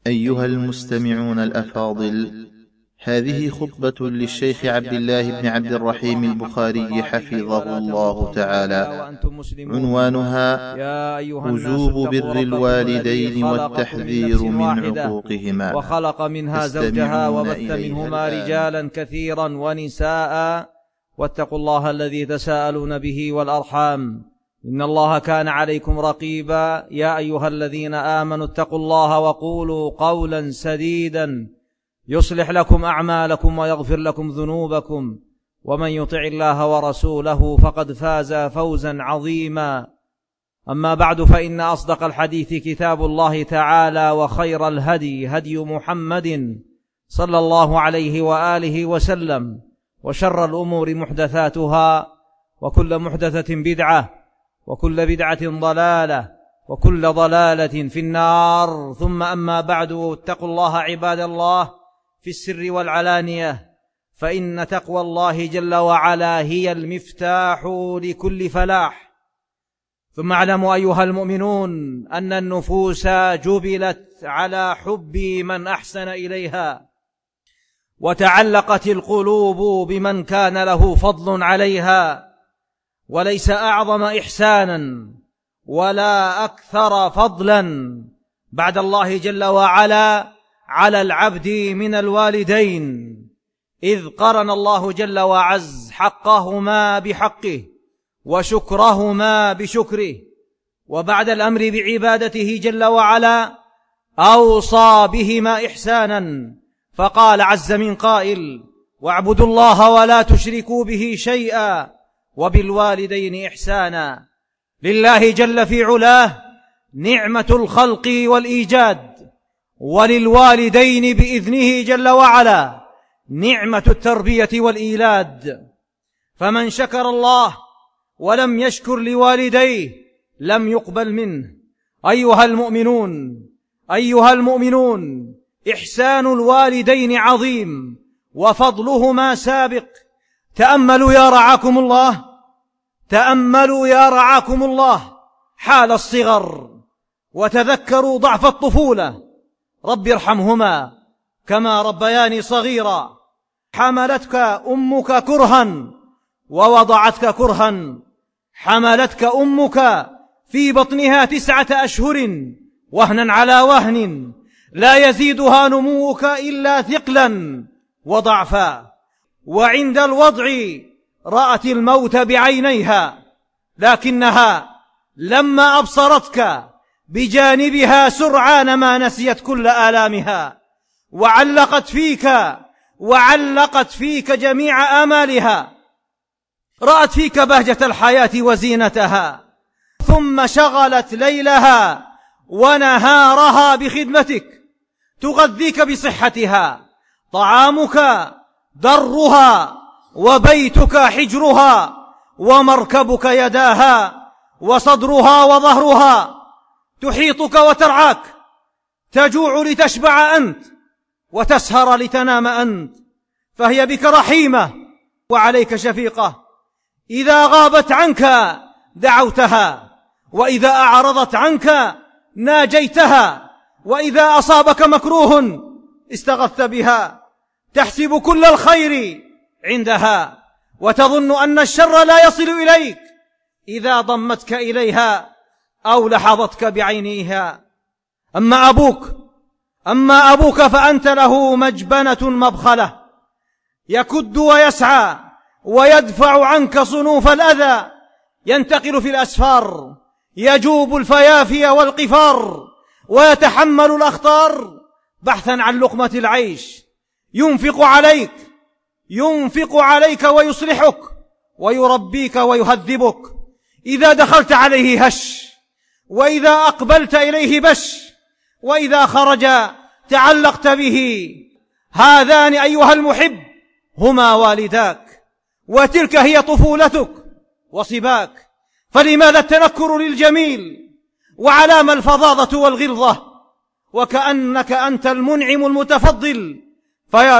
أيها المستمعون الأفاضل، هذه خطبة للشيخ عبد الله بن عبد الرحيم البخاري حفظه الله تعالى، عنوانها وجوب بر الوالدين والتحذير من عقوقهما. وخلق منها زوجها وبث منهما رجالا كثيرا ونساء، واتقوا الله الذي تساءلون به والأرحام، إن الله كان عليكم رقيبا. يا أيها الذين آمنوا اتقوا الله وقولوا قولا سديدا يصلح لكم أعمالكم ويغفر لكم ذنوبكم، ومن يطع الله ورسوله فقد فاز فوزا عظيما. أما بعد، فإن أصدق الحديث كتاب الله تعالى، وخير الهدي هدي محمد صلى الله عليه وآله وسلم، وشر الأمور محدثاتها، وكل محدثة بدعة، وكل بدعة ضلالة، وكل ضلالة في النار. ثم أما بعد، اتقوا الله عباد الله في السر والعلانية، فإن تقوى الله جل وعلا هي المفتاح لكل فلاح. ثم اعلموا أيها المؤمنون أن النفوس جبلت على حب من أحسن إليها، وتعلقت القلوب بمن كان له فضل عليها، وليس أعظم إحسانا ولا أكثر فضلا بعد الله جل وعلا على العبد من الوالدين، إذ قرن الله جل وعز حقهما بحقه وشكرهما بشكره. وبعد الأمر بعبادته جل وعلا أوصى بهما إحسانا، فقال عز من قائل: واعبدوا الله ولا تشركوا به شيئا وبالوالدين إحسانا. لله جل في علاه نعمة الخلق والإيجاد، وللوالدين بإذنه جل وعلا نعمة التربية والإيلاد. فمن شكر الله ولم يشكر لوالديه لم يقبل منه. أيها المؤمنون، إحسان الوالدين عظيم وفضلهما سابق. تأملوا يا رعاكم الله حال الصغر، وتذكروا ضعف الطفولة. رب ارحمهما كما ربياني صغيرا. حملتك أمك كرها ووضعتك كرها، حملتك أمك في بطنها 9 أشهر وهنا على وهن، لا يزيدها نموك إلا ثقلا وضعفا. وعند الوضع رأت الموت بعينيها، لكنها لما أبصرتك بجانبها سرعان ما نسيت كل آلامها، وعلقت فيك جميع آمالها. رأت فيك بهجة الحياة وزينتها، ثم شغلت ليلها ونهارها بخدمتك، تغذيك بصحتها، طعامك درها، وبيتك حجرها، ومركبك يداها، وصدرها وظهرها، تحيطك وترعاك، تجوع لتشبع أنت، وتسهر لتنام أنت، فهي بك رحيمة وعليك شفيقة. إذا غابت عنك دعوتها، وإذا أعرضت عنك ناجيتها، وإذا أصابك مكروه استغثت بها، تحسب كل الخير عندها، وتظن أن الشر لا يصل إليك إذا ضمتك إليها أو لحظتك بعينيها. أما أبوك فأنت له مجبنة مبخلة، يكد ويسعى ويدفع عنك صنوف الأذى، ينتقل في الأسفار، يجوب الفيافي والقفار، ويتحمل الأخطار بحثا عن لقمة العيش. ينفق عليك ويصلحك ويربيك ويهذبك. إذا دخلت عليه هش، وإذا أقبلت إليه بش، وإذا خرج تعلقت به. هذان أيها المحب هما والداك، وتلك هي طفولتك وصباك. فلماذا التنكر للجميل، وعلام الفظاظة والغلظة، وكأنك أنت المنعم المتفضل؟ فيا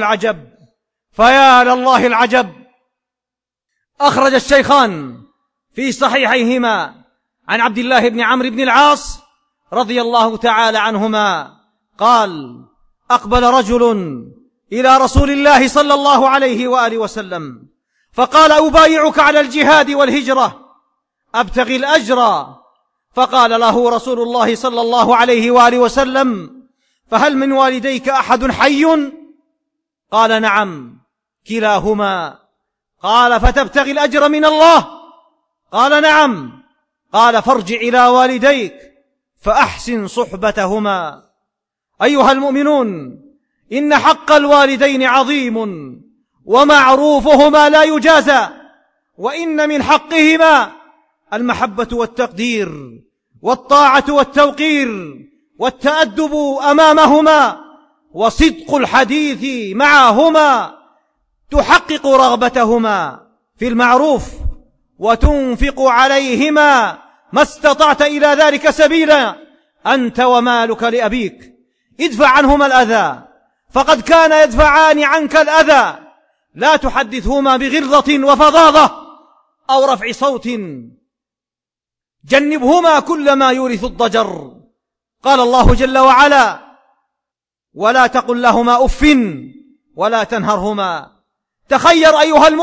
لله العجب. أخرج الشيخان في صحيحيهما عن عبد الله بن عمرو بن العاص رضي الله تعالى عنهما قال: أقبل رجل إلى رسول الله صلى الله عليه وآله وسلم فقال: أبايعك على الجهاد والهجرة أبتغي الأجر. فقال له رسول الله صلى الله عليه وآله وسلم: فهل من والديك أحد حي؟ قال: نعم كلاهما. قال: فتبتغي الأجر من الله؟ قال: نعم. قال: فارجع إلى والديك فأحسن صحبتهما. أيها المؤمنون، إن حق الوالدين عظيم ومعروفهما لا يجازى، وإن من حقهما المحبة والتقدير والطاعة والتوقير والتأدب أمامهما وصدق الحديث معهما، تحقق رغبتهما في المعروف وتنفق عليهما ما استطعت إلى ذلك سبيلا، أنت ومالك لأبيك. ادفع عنهما الأذى فقد كان يدفعان عنك الأذى، لا تحدثهما بغلظة وفظاظة أو رفع صوت، جنبهما كل ما يورث الضجر. قال الله جل وعلا: ولا تقل لهما أف ولا تنهرهما. تخير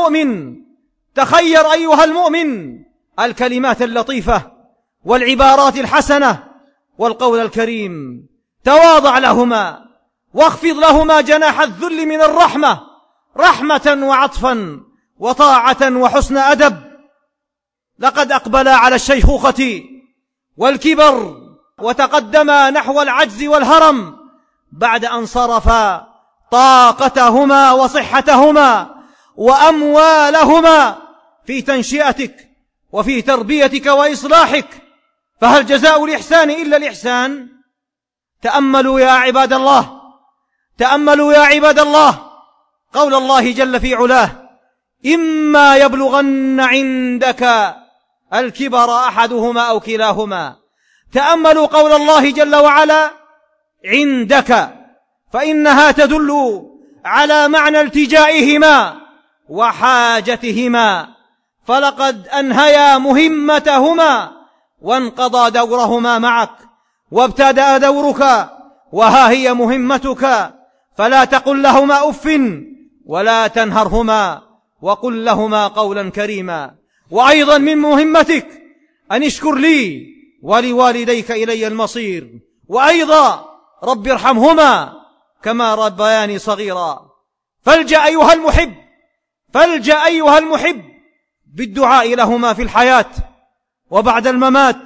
أيها المؤمن الكلمات اللطيفة والعبارات الحسنة والقول الكريم. تواضع لهما واخفض لهما جناح الذل من الرحمة، رحمة وعطفا وطاعة وحسن أدب. لقد أقبلا على الشيخوخة والكبر وتقدما نحو العجز والهرم بعد أن صرفا طاقتهما وصحتهما وأموالهما في تنشئتك وفي تربيتك وإصلاحك، فهل جزاء الإحسان إلا الإحسان؟ تأملوا يا عباد الله قول الله جل في علاه: إما يبلغن عندك الكبر أحدهما أو كلاهما. تأملوا قول الله جل وعلا عندك، فإنها تدل على معنى التجائهما وحاجتهما، فلقد أنهيا مهمتهما وانقضى دورهما معك وابتدأ دورك وها هي مهمتك، فلا تقل لهما أف ولا تنهرهما وقل لهما قولا كريما. وأيضا من مهمتك أن اشكر لي ولوالديك إلي المصير، وأيضا رب ارحمهما كما ربياني صغيرا. فالجأ أيها المحب بالدعاء لهما في الحياة وبعد الممات،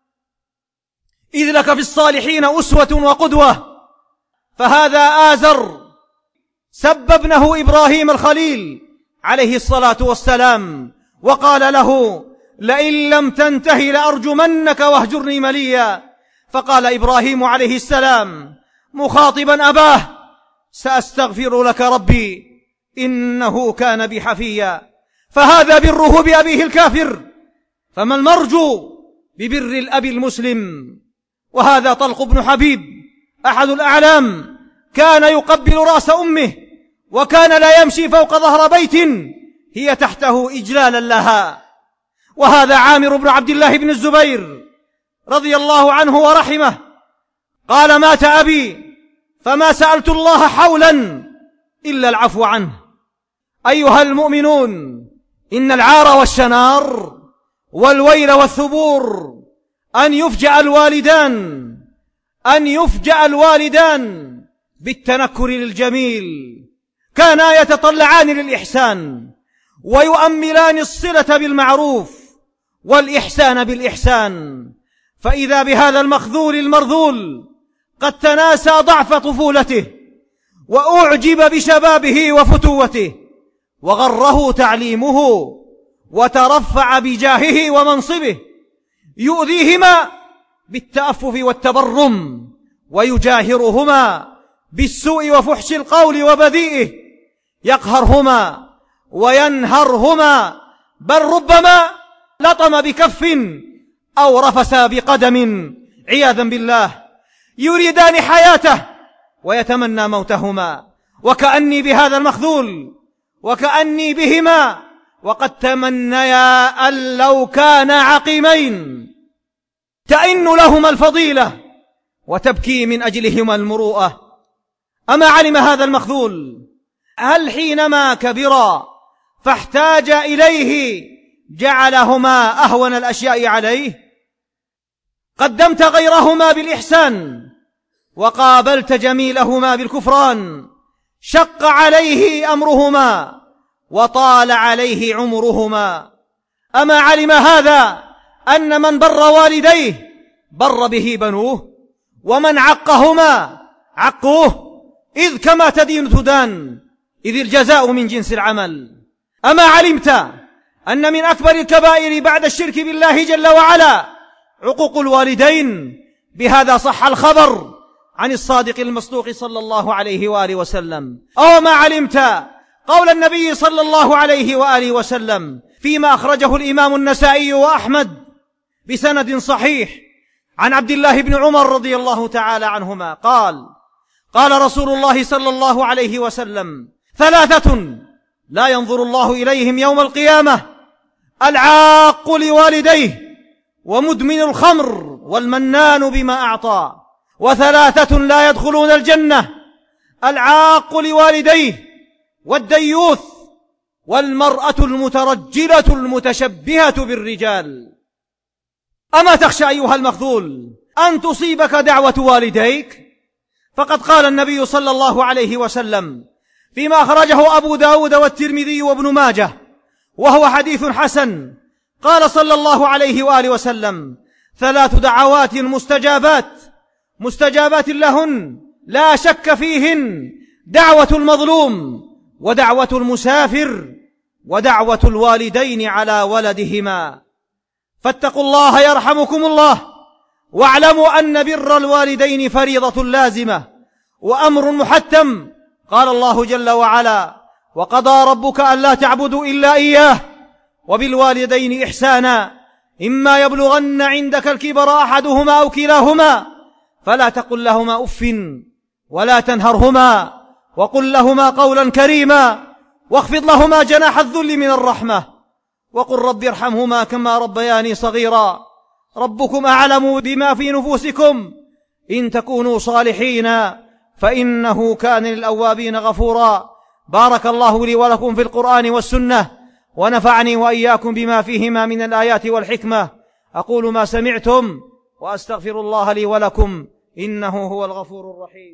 إذ لك في الصالحين أسوة وقدوة. فهذا آزر سب ابنه إبراهيم الخليل عليه الصلاة والسلام وقال له: لئن لم تنتهي لأرجمنك واهجرني مليا. فقال إبراهيم عليه السلام مخاطبا أباه: سأستغفر لك ربي إنه كان بي حفيا. فهذا بره بأبيه الكافر، فما المرجو ببر الأب المسلم؟ وهذا طلق بن حبيب أحد الأعلام، كان يقبل رأس أمه، وكان لا يمشي فوق ظهر بيت هي تحته إجلالا لها. وهذا عامر بن عبد الله بن الزبير رضي الله عنه ورحمه قال: مات أبي فما سألت الله حولا إلا العفو عنه. أيها المؤمنون، إن العار والشنار والويل والثبور أن يفجأ الوالدان بالتنكر للجميل. كانا يتطلعان للإحسان ويؤملان الصلة بالمعروف والإحسان بالإحسان، فإذا بهذا المخذول المرذول قد تناسى ضعف طفولته وأعجب بشبابه وفتوته وغره تعليمه وترفع بجاهه ومنصبه، يؤذيهما بالتأفف والتبرم ويجاهرهما بالسوء وفحش القول وبذيئه، يقهرهما وينهرهما، بل ربما لطم بكف أو رفس بقدم عياذا بالله. يريدان حياته ويتمنى موتهما، وكأني بهذا المخذول وكأني بهما وقد تمنيا أن لو كانا عقيمين تئن لهما الفضيلة وتبكي من أجلهما المروءة. أما علم هذا المخذول هل حينما كبرا فاحتاج إليه جعلهما أهون الأشياء عليه؟ قدمت غيرهما بالإحسان وقابلت جميلهما بالكفران، شق عليه أمرهما وطال عليه عمرهما. أما علم هذا أن من بر والديه بر به بنوه، ومن عقهما عقوه، إذ كما تدين تدان، إذ الجزاء من جنس العمل. أما علمت أن من أكبر الكبائر بعد الشرك بالله جل وعلا عقوق الوالدين؟ بهذا صح الخبر عن الصادق المصدوق صلى الله عليه وآله وسلم. أو ما علمت قول النبي صلى الله عليه وآله وسلم فيما أخرجه الإمام النسائي وأحمد بسند صحيح عن عبد الله بن عمر رضي الله تعالى عنهما قال رسول الله صلى الله عليه وسلم: ثلاثة لا ينظر الله إليهم يوم القيامة: العاق لوالديه، ومدمن الخمر، والمنان بما أعطى. وثلاثة لا يدخلون الجنة: العاق لوالديه، والديوث، والمرأة المترجلة المتشبهة بالرجال. أما تخشى أيها المخذول أن تصيبك دعوة والديك؟ فقد قال النبي صلى الله عليه وسلم فيما أخرجه أبو داود والترمذي وابن ماجه وهو حديث حسن، قال صلى الله عليه وآله وسلم: ثلاث دعوات مستجابات لهن لا شك فيهن: دعوة المظلوم، ودعوة المسافر، ودعوة الوالدين على ولدهما. فاتقوا الله يرحمكم الله، واعلموا أن بر الوالدين فريضة لازمة وأمر محتم. قال الله جل وعلا: وقضى ربك ألا تعبدوا إلا إياه وبالوالدين إحسانا إما يبلغن عندك الكبر أحدهما أو كلاهما فلا تقل لهما أف ولا تنهرهما وقل لهما قولا كريما واخفض لهما جناح الذل من الرحمة وقل رب ارحمهما كما ربياني صغيرا ربكم أعلم بما في نفوسكم إن تكونوا صالحين فإنه كان للأوابين غفورا. بارك الله لي ولكم في القرآن والسنة ونفعني وإياكم بما فيهما من الآيات والحكمة. أقول ما سمعتم وأستغفر الله لي ولكم إنه هو الغفور الرحيم.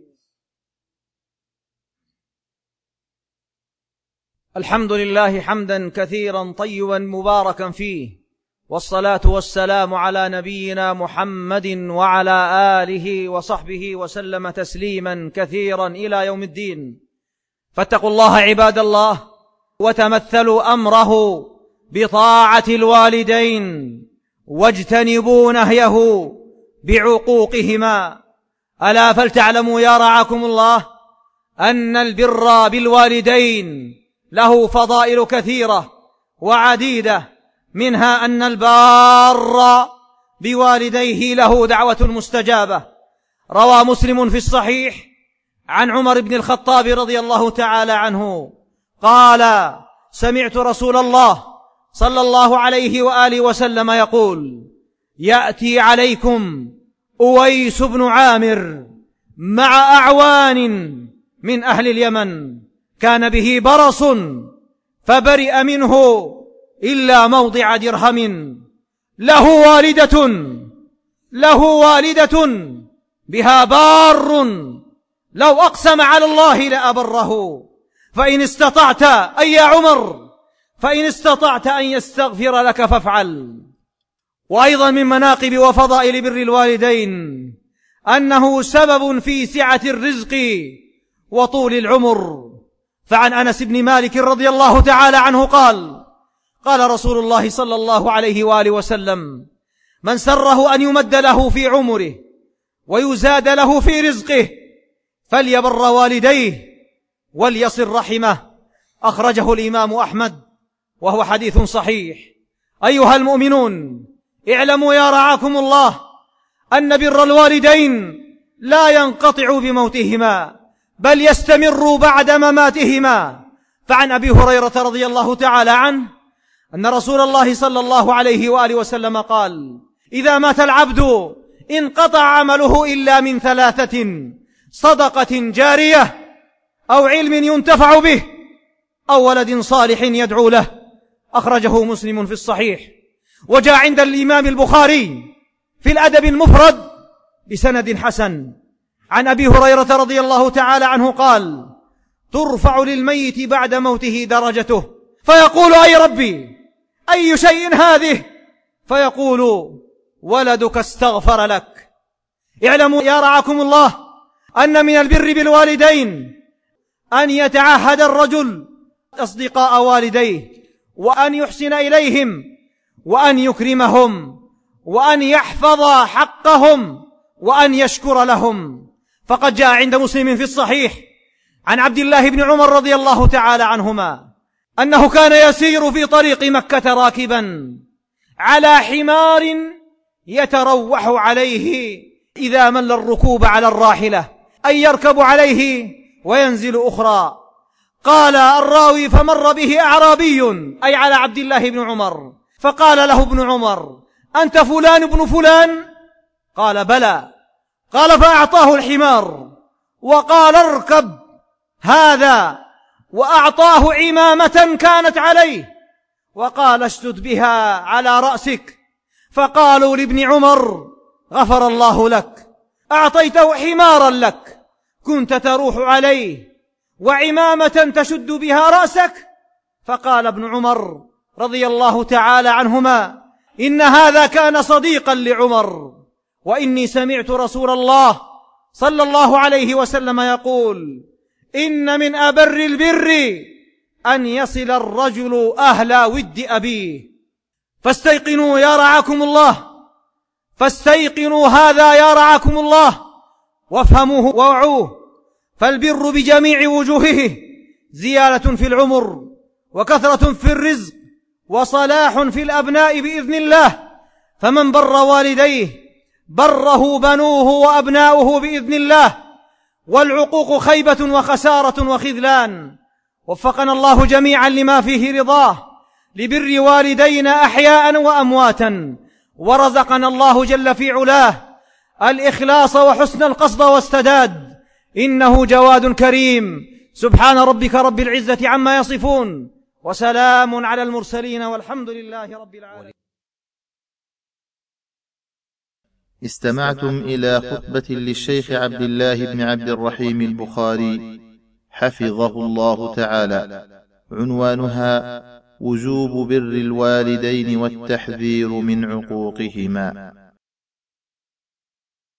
الحمد لله حمدا كثيرا طيبا مباركا فيه، والصلاة والسلام على نبينا محمد وعلى آله وصحبه وسلم تسليما كثيرا إلى يوم الدين. فاتقوا الله عباد الله، وتمثلوا أمره بطاعة الوالدين، واجتنبوا نهيه بعقوقهما. ألا فلتعلموا يا رعاكم الله أن البر بالوالدين له فضائل كثيرة وعديدة، منها أن البار بوالديه له دعوة مستجابة. روى مسلم في الصحيح عن عمر بن الخطاب رضي الله تعالى عنه قال: سمعت رسول الله صلى الله عليه وآله وسلم يقول: يأتي عليكم أويس بن عامر مع أعوان من أهل اليمن، كان به برص فبرئ منه إلا موضع درهم، له والدة بها بار لو أقسم على الله لأبره، فإن استطعت أي يا عمر فإن استطعت أن يستغفر لك فافعل. وأيضا من مناقب وفضائل بر الوالدين أنه سبب في سعة الرزق وطول العمر. فعن أنس بن مالك رضي الله تعالى عنه قال رسول الله صلى الله عليه وآله وسلم: من سره أن يمد له في عمره ويزاد له في رزقه فليبر والديه وليصل رحمه. أخرجه الإمام أحمد وهو حديث صحيح. أيها المؤمنون، اعلموا يا رعاكم الله أن بر الوالدين لا ينقطع بموتهما، بل يستمر بعد مماتهما. فعن أبي هريرة رضي الله تعالى عنه أن رسول الله صلى الله عليه وآله وسلم قال: إذا مات العبد انقطع عمله إلا من 3: صدقة جارية، أو علم ينتفع به، أو ولد صالح يدعو له. أخرجه مسلم في الصحيح. وجاء عند الإمام البخاري في الأدب المفرد بسند حسن عن أبي هريرة رضي الله تعالى عنه قال: ترفع للميت بعد موته درجته، فيقول: أي ربي، أي شيء هذه؟ فيقول: ولدك استغفر لك. اعلموا يا رعاكم الله أن من البر بالوالدين أن يتعهد الرجل أصدقاء والديه، وأن يحسن إليهم، وأن يكرمهم، وأن يحفظ حقهم، وأن يشكر لهم. فقد جاء عند مسلم في الصحيح عن عبد الله بن عمر رضي الله تعالى عنهما أنه كان يسير في طريق مكة راكبا على حمار يتروح عليه إذا مل الركوب على الراحلة، أي يركب عليه وينزل أخرى. قال الراوي: فمر به أعرابي، أي على عبد الله بن عمر، فقال له ابن عمر: أنت فلان ابن فلان؟ قال: بلى. قال: فأعطاه الحمار وقال: اركب هذا، وأعطاه عمامة كانت عليه وقال: اشتد بها على رأسك. فقالوا لابن عمر: غفر الله لك، أعطيته حمارا لك كنت تروح عليه وعمامة تشد بها رأسك. فقال ابن عمر رضي الله تعالى عنهما: إن هذا كان صديقا لعمر، وإني سمعت رسول الله صلى الله عليه وسلم يقول: إن من أبر البر أن يصل الرجل أهل ود أبيه. فاستيقنوا يا رعاكم الله، فاستيقنوا هذا يا رعاكم الله، وافهموه ووعوه. فالبر بجميع وجوهه زيادة في العمر، وكثرة في الرزق، وصلاح في الأبناء بإذن الله. فمن بر والديه بره بنوه وأبناؤه بإذن الله. والعقوق خيبة وخسارة وخذلان. وفقنا الله جميعا لما فيه رضاه، لبر والدينا أحياء وأمواتا، ورزقنا الله جل في علاه الإخلاص وحسن القصد والسداد، إنه جواد كريم. سبحان ربك رب العزة عما يصفون، وسلام على المرسلين، والحمد لله رب العالمين. استمعتم إلى خطبة للشيخ عبد الله بن عبد الرحيم البخاري حفظه الله تعالى، عنوانها: وجوب بر الوالدين والتحذير من عقوقهما.